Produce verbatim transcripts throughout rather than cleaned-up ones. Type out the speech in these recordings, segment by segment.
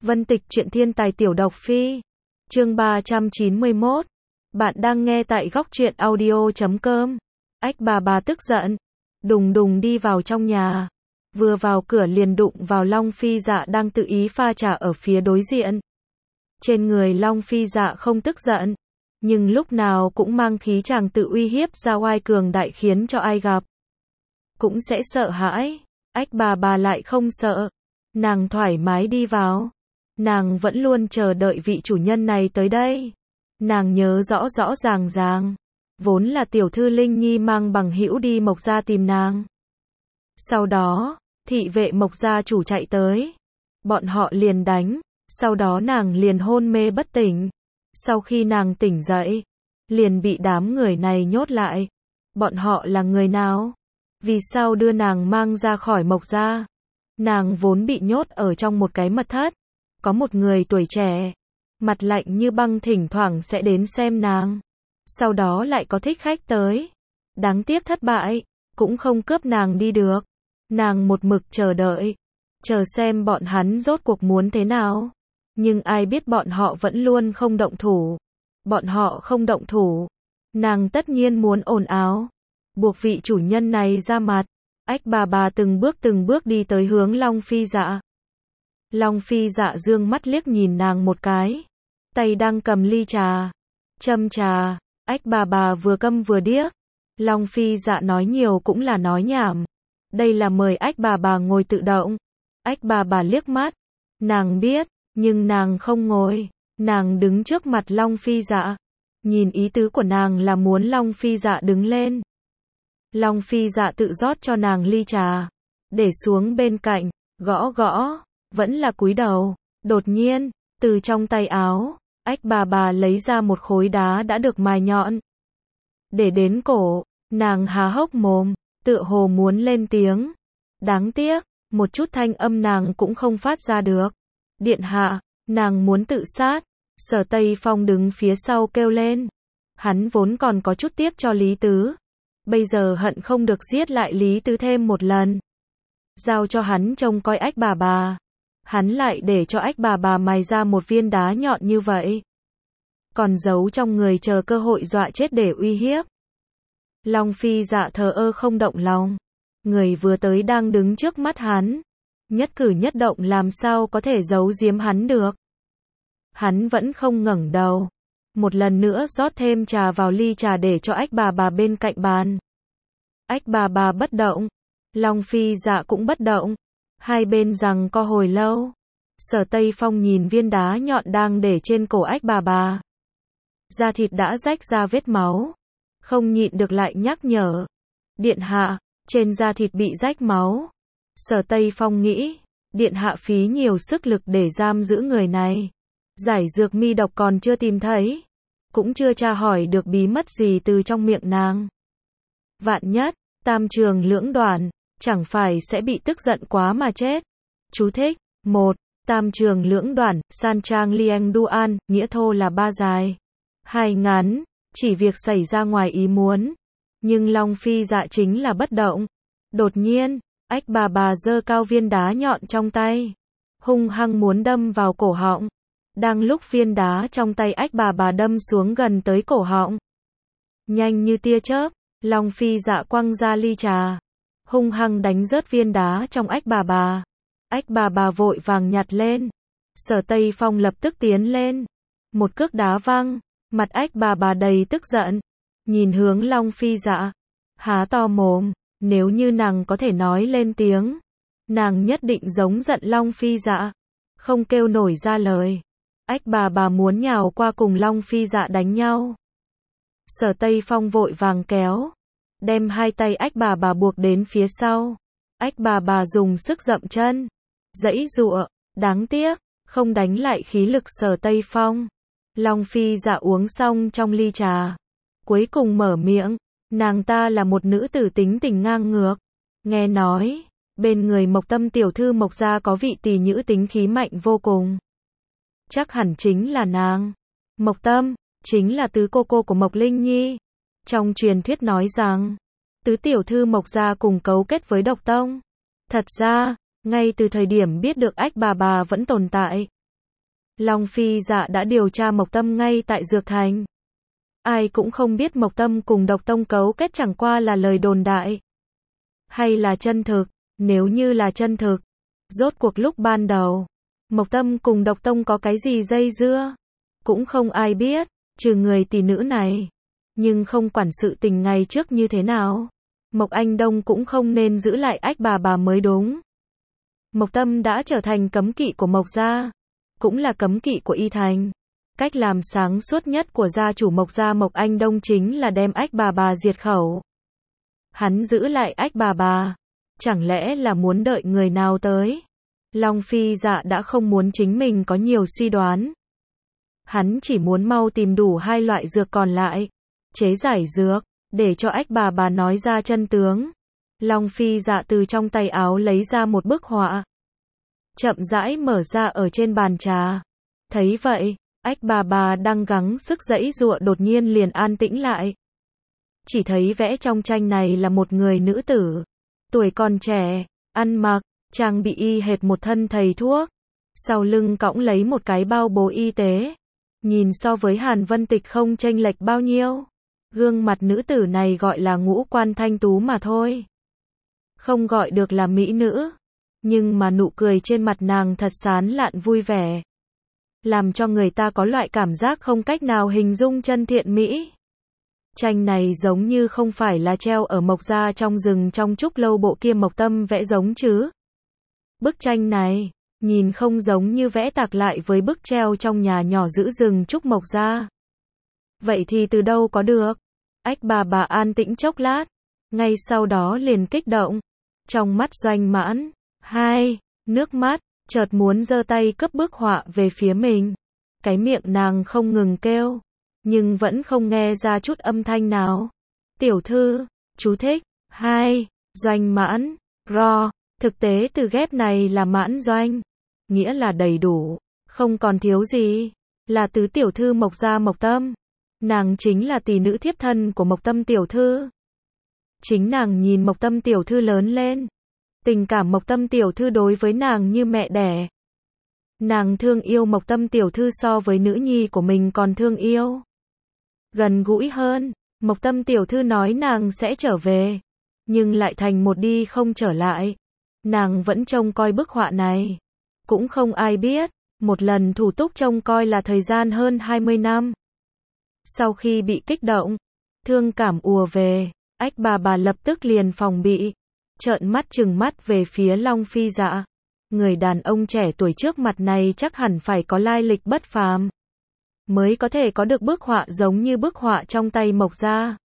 Vân Tịch truyện thiên tài tiểu độc phi. Chương ba trăm chín mươi mốt. Bạn đang nghe tại góc truyện audio chấm com. Ách bà bà tức giận, đùng đùng đi vào trong nhà. Vừa vào cửa liền đụng vào Long Phi Dạ đang tự ý pha trà ở phía đối diện. Trên người Long Phi Dạ không tức giận, nhưng lúc nào cũng mang khí chàng tự uy hiếp ra oai cường đại khiến cho ai gặp cũng sẽ sợ hãi. Ách bà bà lại không sợ, nàng thoải mái đi vào. Nàng vẫn luôn chờ đợi vị chủ nhân này tới đây. Nàng nhớ rõ rõ ràng ràng, vốn là tiểu thư Linh Nhi mang bằng hữu đi Mộc gia tìm nàng. Sau đó, thị vệ Mộc gia chủ chạy tới, bọn họ liền đánh, sau đó nàng liền hôn mê bất tỉnh. Sau khi nàng tỉnh dậy, liền bị đám người này nhốt lại. Bọn họ là người nào? Vì sao đưa nàng mang ra khỏi Mộc gia? Nàng vốn bị nhốt ở trong một cái mật thất. Có một người tuổi trẻ, mặt lạnh như băng thỉnh thoảng sẽ đến xem nàng. Sau đó lại có thích khách tới. Đáng tiếc thất bại, cũng không cướp nàng đi được. Nàng một mực chờ đợi, chờ xem bọn hắn rốt cuộc muốn thế nào. Nhưng ai biết bọn họ vẫn luôn không động thủ. Bọn họ không động thủ, nàng tất nhiên muốn ồn ào, buộc vị chủ nhân này ra mặt. Ách bà bà từng bước từng bước đi tới hướng Long Phi Dạ. Long Phi Dạ dương mắt liếc nhìn nàng một cái, tay đang cầm ly trà, châm trà. Ách bà bà vừa câm vừa điếc. Long Phi Dạ nói nhiều cũng là nói nhảm. Đây là mời ách bà bà ngồi tự động. Ách bà bà liếc mắt, nàng biết, nhưng nàng không ngồi. Nàng đứng trước mặt Long Phi Dạ, nhìn ý tứ của nàng là muốn Long Phi Dạ đứng lên. Long Phi Dạ tự rót cho nàng ly trà, để xuống bên cạnh, gõ gõ, vẫn là cúi đầu. Đột nhiên, từ trong tay áo, ách bà bà lấy ra một khối đá đã được mài nhọn, để đến cổ. Nàng há hốc mồm, tựa hồ muốn lên tiếng. Đáng tiếc, một chút thanh âm nàng cũng không phát ra được. Điện hạ, nàng muốn tự sát. Sở Tây Phong đứng phía sau kêu lên. Hắn vốn còn có chút tiếc cho Lý Tứ, bây giờ hận không được giết lại Lý Tứ thêm một lần. Giao cho hắn trông coi ách bà bà. Hắn lại để cho ách bà bà mài ra một viên đá nhọn như vậy, còn giấu trong người chờ cơ hội dọa chết để uy hiếp. Long Phi Dạ thờ ơ không động lòng. Người vừa tới đang đứng trước mắt hắn, nhất cử nhất động làm sao có thể giấu giếm hắn được. Hắn vẫn không ngẩng đầu, một lần nữa rót thêm trà vào ly trà để cho ách bà bà bên cạnh bàn. Ách bà bà bất động, Long Phi Dạ cũng bất động. Hai bên giằng co hồi lâu. Sở Tây Phong nhìn viên đá nhọn đang để trên cổ ách bà bà. Da thịt đã rách ra vết máu, không nhịn được lại nhắc nhở. Điện hạ, trên da thịt bị rách máu. Sở Tây Phong nghĩ, điện hạ phí nhiều sức lực để giam giữ người này. Giải dược mi độc còn chưa tìm thấy, cũng chưa tra hỏi được bí mật gì từ trong miệng nàng. Vạn nhất, tam trường lưỡng đoạn, chẳng phải sẽ bị tức giận quá mà chết. Chú thích: một. Tam trường lưỡng đoạn, san trang lieng duan, nghĩa thô là ba dài, hai ngắn, chỉ việc xảy ra ngoài ý muốn. Nhưng Long Phi Dạ chính là bất động. Đột nhiên, ách bà bà giơ cao viên đá nhọn trong tay, hung hăng muốn đâm vào cổ họng. Đang lúc viên đá trong tay ách bà bà đâm xuống gần tới cổ họng, nhanh như tia chớp, Long Phi Dạ quăng ra ly trà, hung hăng đánh rớt viên đá trong ách bà bà. Ách bà bà vội vàng nhặt lên. Sở Tây Phong lập tức tiến lên, một cước đá văng. Mặt ách bà bà đầy tức giận, nhìn hướng Long Phi Dạ, há to mồm. Nếu như nàng có thể nói lên tiếng, nàng nhất định giống giận Long Phi Dạ, không kêu nổi ra lời. Ách bà bà muốn nhào qua cùng Long Phi Dạ đánh nhau. Sở Tây Phong vội vàng kéo, đem hai tay ách bà bà buộc đến phía sau. Ách bà bà dùng sức dậm chân, giãy giụa, đáng tiếc, không đánh lại khí lực Sở Tây Phong. Long Phi Dạ uống xong trong ly trà, cuối cùng mở miệng. Nàng ta là một nữ tử tính tình ngang ngược. Nghe nói, bên người Mộc Tâm tiểu thư Mộc gia có vị tỷ nữ tính khí mạnh vô cùng. Chắc hẳn chính là nàng. Mộc Tâm, chính là tứ cô cô của Mộc Linh Nhi. Trong truyền thuyết nói rằng, tứ tiểu thư Mộc gia cùng cấu kết với Độc Tông. Thật ra, ngay từ thời điểm biết được ách bà bà vẫn tồn tại, Long Phi Dạ đã điều tra Mộc Tâm ngay tại Dược Thành. Ai cũng không biết Mộc Tâm cùng Độc Tông cấu kết chẳng qua là lời đồn đại. Hay là chân thực, nếu như là chân thực. Rốt cuộc lúc ban đầu, Mộc Tâm cùng Độc Tông có cái gì dây dưa? Cũng không ai biết, trừ người tỷ nữ này. Nhưng không quản sự tình ngày trước như thế nào. Mộc Anh Đông cũng không nên giữ lại Ách Bà Bà mới đúng. Mộc Tâm đã trở thành cấm kỵ của Mộc gia, cũng là cấm kỵ của Y Thành. Cách làm sáng suốt nhất của gia chủ Mộc gia Mộc Anh Đông chính là đem Ách Bà Bà diệt khẩu. Hắn giữ lại Ách Bà Bà, chẳng lẽ là muốn đợi người nào tới? Long Phi Dạ đã không muốn chính mình có nhiều suy đoán. Hắn chỉ muốn mau tìm đủ hai loại dược còn lại, chế giải dược, để cho Ách Bà Bà nói ra chân tướng. Long Phi Dạ từ trong tay áo lấy ra một bức họa, chậm rãi mở ra ở trên bàn trà. Thấy vậy, Ách Bà Bà đang gắng sức giãy giụa đột nhiên liền an tĩnh lại. Chỉ thấy vẽ trong tranh này là một người nữ tử, tuổi còn trẻ, ăn mặc, trang bị y hệt một thân thầy thuốc, sau lưng cõng lấy một cái bao bố y tế. Nhìn so với Hàn Vân Tịch không chênh lệch bao nhiêu. Gương mặt nữ tử này gọi là ngũ quan thanh tú mà thôi. Không gọi được là mỹ nữ, nhưng mà nụ cười trên mặt nàng thật sán lạn vui vẻ, làm cho người ta có loại cảm giác không cách nào hình dung chân thiện mỹ. Tranh này giống như không phải là treo ở Mộc gia trong rừng trong trúc lâu bộ kia Mộc Tâm vẽ giống chứ. Bức tranh này, nhìn không giống như vẽ tạc lại với bức treo trong nhà nhỏ giữ rừng trúc Mộc gia. Vậy thì từ đâu có được? Ách Bà Bà an tĩnh chốc lát, ngay sau đó liền kích động. Trong mắt Doanh Mãn, hai, nước mắt, chợt muốn giơ tay cướp bức họa về phía mình. Cái miệng nàng không ngừng kêu, nhưng vẫn không nghe ra chút âm thanh nào. Tiểu thư, chú thích, hai, Doanh Mãn, ro, thực tế từ ghép này là mãn doanh, nghĩa là đầy đủ, không còn thiếu gì, là tứ tiểu thư Mộc gia Mộc Tâm. Nàng chính là tỷ nữ thiếp thân của Mộc Tâm tiểu thư. Chính nàng nhìn Mộc Tâm tiểu thư lớn lên. Tình cảm Mộc Tâm tiểu thư đối với nàng như mẹ đẻ. Nàng thương yêu Mộc Tâm tiểu thư so với nữ nhi của mình còn thương yêu. Gần gũi hơn, Mộc Tâm tiểu thư nói nàng sẽ trở về, nhưng lại thành một đi không trở lại. Nàng vẫn trông coi bức họa này. Cũng không ai biết, một lần thủ túc trông coi là thời gian hơn hai mươi năm. Sau khi bị kích động, thương cảm ùa về, Ách Bà Bà lập tức liền phòng bị, trợn mắt trừng mắt về phía Long Phi Dạ. Người đàn ông trẻ tuổi trước mặt này chắc hẳn phải có lai lịch bất phàm, mới có thể có được bức họa giống như bức họa trong tay Mộc gia.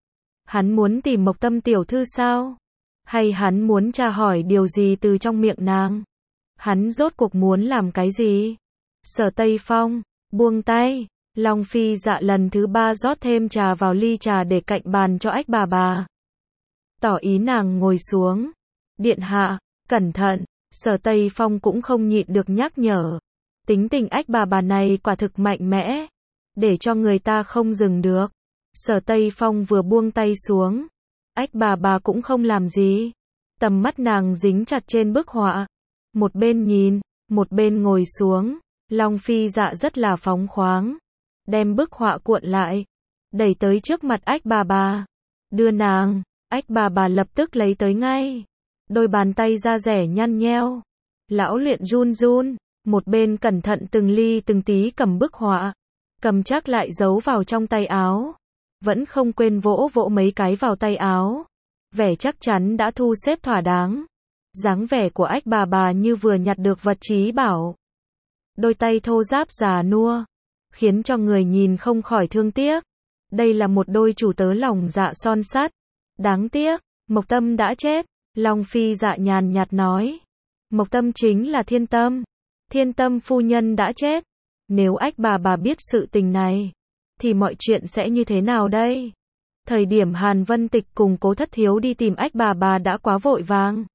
Hắn muốn tìm Mộc Tâm tiểu thư sao? Hay hắn muốn tra hỏi điều gì từ trong miệng nàng? Hắn rốt cuộc muốn làm cái gì? Sở Tây Phong, buông tay. Long Phi Dạ lần thứ ba rót thêm trà vào ly trà để cạnh bàn cho Ách Bà Bà, tỏ ý nàng ngồi xuống. Điện hạ, cẩn thận. Sở Tây Phong cũng không nhịn được nhắc nhở. Tính tình Ách Bà Bà này quả thực mạnh mẽ, để cho người ta không dừng được. Sở Tây Phong vừa buông tay xuống, Ách Bà Bà cũng không làm gì. Tầm mắt nàng dính chặt trên bức họa, một bên nhìn, một bên ngồi xuống. Long Phi Dạ rất là phóng khoáng, đem bức họa cuộn lại, đẩy tới trước mặt Ách Bà Bà, đưa nàng. Ách Bà Bà lập tức lấy tới ngay. Đôi bàn tay da rẻ nhăn nheo, lão luyện run run, một bên cẩn thận từng ly từng tí cầm bức họa, cầm chắc lại giấu vào trong tay áo, vẫn không quên vỗ vỗ mấy cái vào tay áo, vẻ chắc chắn đã thu xếp thỏa đáng. Dáng vẻ của Ách Bà Bà như vừa nhặt được vật trí bảo. Đôi tay thô ráp già nua, khiến cho người nhìn không khỏi thương tiếc. Đây là một đôi chủ tớ lòng dạ son sắt. Đáng tiếc, Mộc Tâm đã chết. Long Phi Dạ nhàn nhạt nói. Mộc Tâm chính là Thiên Tâm. Thiên Tâm phu nhân đã chết. Nếu Ách Bà Bà biết sự tình này, thì mọi chuyện sẽ như thế nào đây? Thời điểm Hàn Vân Tịch cùng Cố Thất Thiếu đi tìm Ách Bà Bà đã quá vội vàng,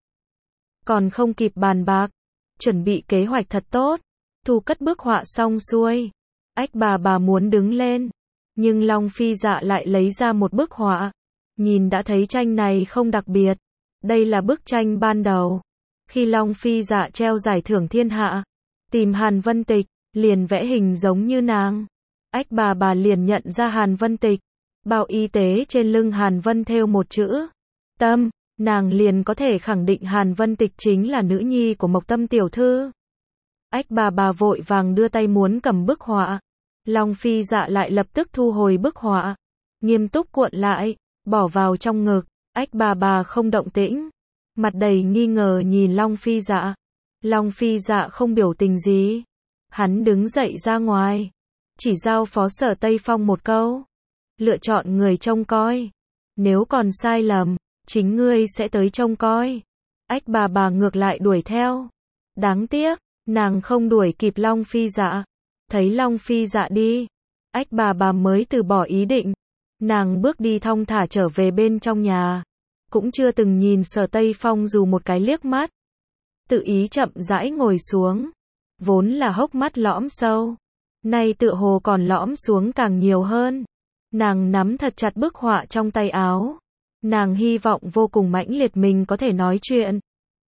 còn không kịp bàn bạc, chuẩn bị kế hoạch thật tốt. Thu cất bức họa xong xuôi, Ách Bà Bà muốn đứng lên, nhưng Long Phi Dạ lại lấy ra một bức họa. Nhìn đã thấy tranh này không đặc biệt. Đây là bức tranh ban đầu, khi Long Phi Dạ treo giải thưởng thiên hạ, tìm Hàn Vân Tịch, liền vẽ hình giống như nàng. Ách bà bà liền nhận ra Hàn Vân Tịch. Bao y tế trên lưng Hàn Vân thêu một chữ Tâm, nàng liền có thể khẳng định Hàn Vân Tịch chính là nữ nhi của Mộc Tâm tiểu thư. Ách bà bà vội vàng đưa tay muốn cầm bức họa. Long Phi Dạ lại lập tức thu hồi bức họa, nghiêm túc cuộn lại, bỏ vào trong ngực. Ách bà bà không động tĩnh, mặt đầy nghi ngờ nhìn Long Phi Dạ. Long Phi Dạ không biểu tình gì. Hắn đứng dậy ra ngoài, chỉ giao phó Sở Tây Phong một câu. Lựa chọn người trông coi. Nếu còn sai lầm, chính ngươi sẽ tới trông coi. Ách bà bà ngược lại đuổi theo. Đáng tiếc, nàng không đuổi kịp Long Phi Dạ. Thấy Long Phi Dạ đi, ách bà bà mới từ bỏ ý định. Nàng bước đi thong thả trở về bên trong nhà. Cũng chưa từng nhìn Sở Tây Phong dù một cái liếc mắt. Tự ý chậm rãi ngồi xuống. Vốn là hốc mắt lõm sâu, nay tựa hồ còn lõm xuống càng nhiều hơn. Nàng nắm thật chặt bức họa trong tay áo. Nàng hy vọng vô cùng mãnh liệt mình có thể nói chuyện,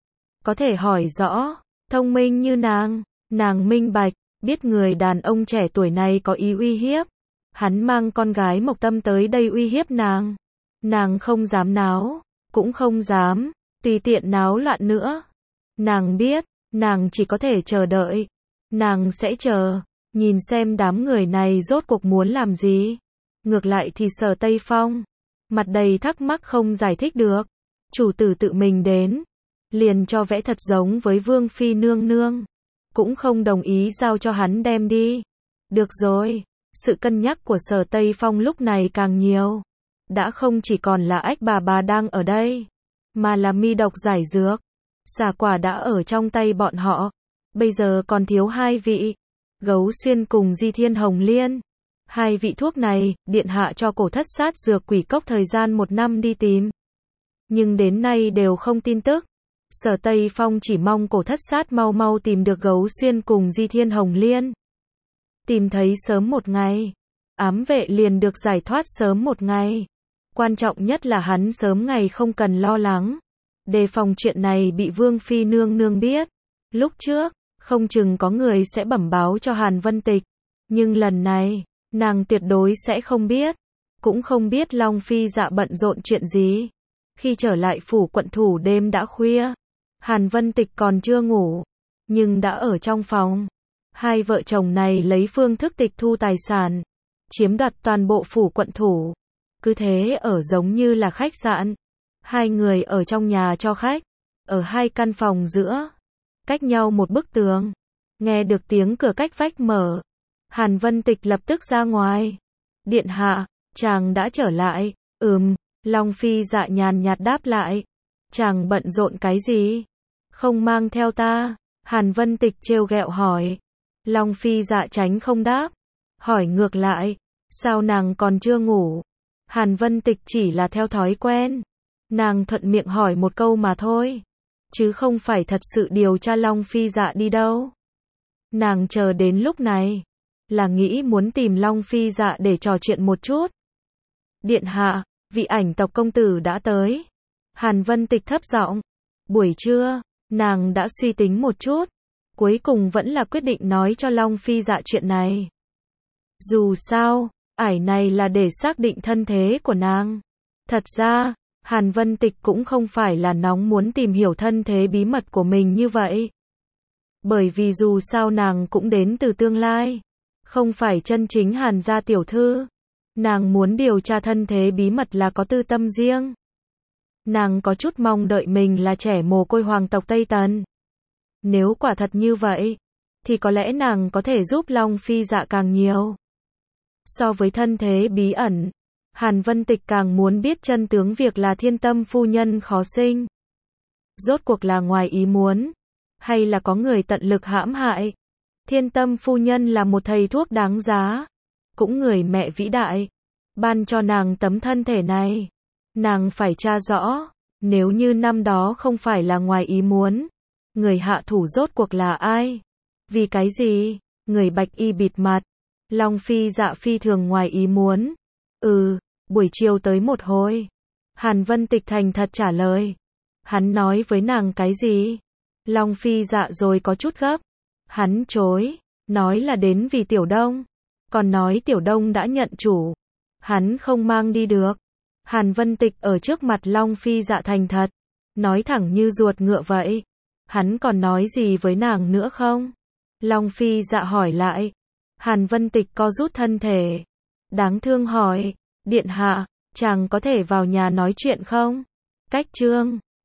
có thể hỏi rõ. Thông minh như nàng, nàng minh bạch, biết người đàn ông trẻ tuổi này có ý uy hiếp. Hắn mang con gái Mộc Tâm tới đây uy hiếp nàng. Nàng không dám náo, cũng không dám tùy tiện náo loạn nữa. Nàng biết, nàng chỉ có thể chờ đợi. Nàng sẽ chờ, nhìn xem đám người này rốt cuộc muốn làm gì. Ngược lại thì Sở Tây Phong, mặt đầy thắc mắc không giải thích được. Chủ tử tự mình đến, liền cho vẽ thật giống với Vương Phi nương nương. Cũng không đồng ý giao cho hắn đem đi. Được rồi, sự cân nhắc của Sở Tây Phong lúc này càng nhiều. Đã không chỉ còn là ách bà bà đang ở đây, mà là mi độc giải dược. Xả quả đã ở trong tay bọn họ. Bây giờ còn thiếu hai vị. Gấu Xuyên cùng Di Thiên Hồng Liên. Hai vị thuốc này, điện hạ cho Cổ Thất Sát dược quỷ cốc thời gian một năm đi tìm. Nhưng đến nay đều không tin tức. Sở Tây Phong chỉ mong Cổ Thất Sát mau mau tìm được Gấu Xuyên cùng Di Thiên Hồng Liên. Tìm thấy sớm một ngày, ám vệ liền được giải thoát sớm một ngày. Quan trọng nhất là hắn sớm ngày không cần lo lắng. Đề phòng chuyện này bị Vương Phi nương nương biết. Lúc trước, không chừng có người sẽ bẩm báo cho Hàn Vân Tịch. Nhưng lần này, nàng tuyệt đối sẽ không biết. Cũng không biết Long Phi Dạ bận rộn chuyện gì. Khi trở lại phủ quận thủ đêm đã khuya. Hàn Vân Tịch còn chưa ngủ, nhưng đã ở trong phòng. Hai vợ chồng này lấy phương thức tịch thu tài sản, chiếm đoạt toàn bộ phủ quận thủ. Cứ thế ở giống như là khách sạn. Hai người ở trong nhà cho khách, ở hai căn phòng giữa, cách nhau một bức tường. Nghe được tiếng cửa cách vách mở, Hàn Vân Tịch lập tức ra ngoài. Điện hạ, chàng đã trở lại. Ừm, Long Phi Dạ nhàn nhạt đáp lại. Chàng bận rộn cái gì? Không mang theo ta? Hàn Vân Tịch trêu ghẹo hỏi. Long Phi Dạ tránh không đáp, hỏi ngược lại, sao nàng còn chưa ngủ? Hàn Vân Tịch chỉ là theo thói quen. Nàng thuận miệng hỏi một câu mà thôi, chứ không phải thật sự điều tra Long Phi Dạ đi đâu. Nàng chờ đến lúc này, là nghĩ muốn tìm Long Phi Dạ để trò chuyện một chút. Điện hạ, vị ảnh tộc công tử đã tới. Hàn Vân Tịch thấp giọng. Buổi trưa, nàng đã suy tính một chút, cuối cùng vẫn là quyết định nói cho Long Phi Dạ chuyện này. Dù sao, ải này là để xác định thân thế của nàng. Thật ra, Hàn Vân Tịch cũng không phải là nóng muốn tìm hiểu thân thế bí mật của mình như vậy. Bởi vì dù sao nàng cũng đến từ tương lai, không phải chân chính Hàn gia tiểu thư. Nàng muốn điều tra thân thế bí mật là có tư tâm riêng. Nàng có chút mong đợi mình là trẻ mồ côi hoàng tộc Tây Tần. Nếu quả thật như vậy, thì có lẽ nàng có thể giúp Long Phi Dạ càng nhiều. So với thân thế bí ẩn, Hàn Vân Tịch càng muốn biết chân tướng việc là Thiên Tâm phu nhân khó sinh. Rốt cuộc là ngoài ý muốn, hay là có người tận lực hãm hại? Thiên Tâm phu nhân là một thầy thuốc đáng giá, cũng người mẹ vĩ đại, ban cho nàng tấm thân thể này. Nàng phải tra rõ, nếu như năm đó không phải là ngoài ý muốn, người hạ thủ rốt cuộc là ai? Vì cái gì? Người bạch y bịt mặt. Long Phi Dạ phi thường ngoài ý muốn. Ừ, buổi chiều tới một hồi. Hàn Vân Tịch thành thật trả lời. Hắn nói với nàng cái gì? Long Phi Dạ rồi có chút gấp. Hắn chối, nói là đến vì Tiểu Đông, còn nói Tiểu Đông đã nhận chủ, hắn không mang đi được. Hàn Vân Tịch ở trước mặt Long Phi Dạ thành thật, nói thẳng như ruột ngựa vậy. Hắn còn nói gì với nàng nữa không? Long Phi Dạ hỏi lại. Hàn Vân Tịch co rút thân thể, đáng thương hỏi, điện hạ, chàng có thể vào nhà nói chuyện không? Cách chương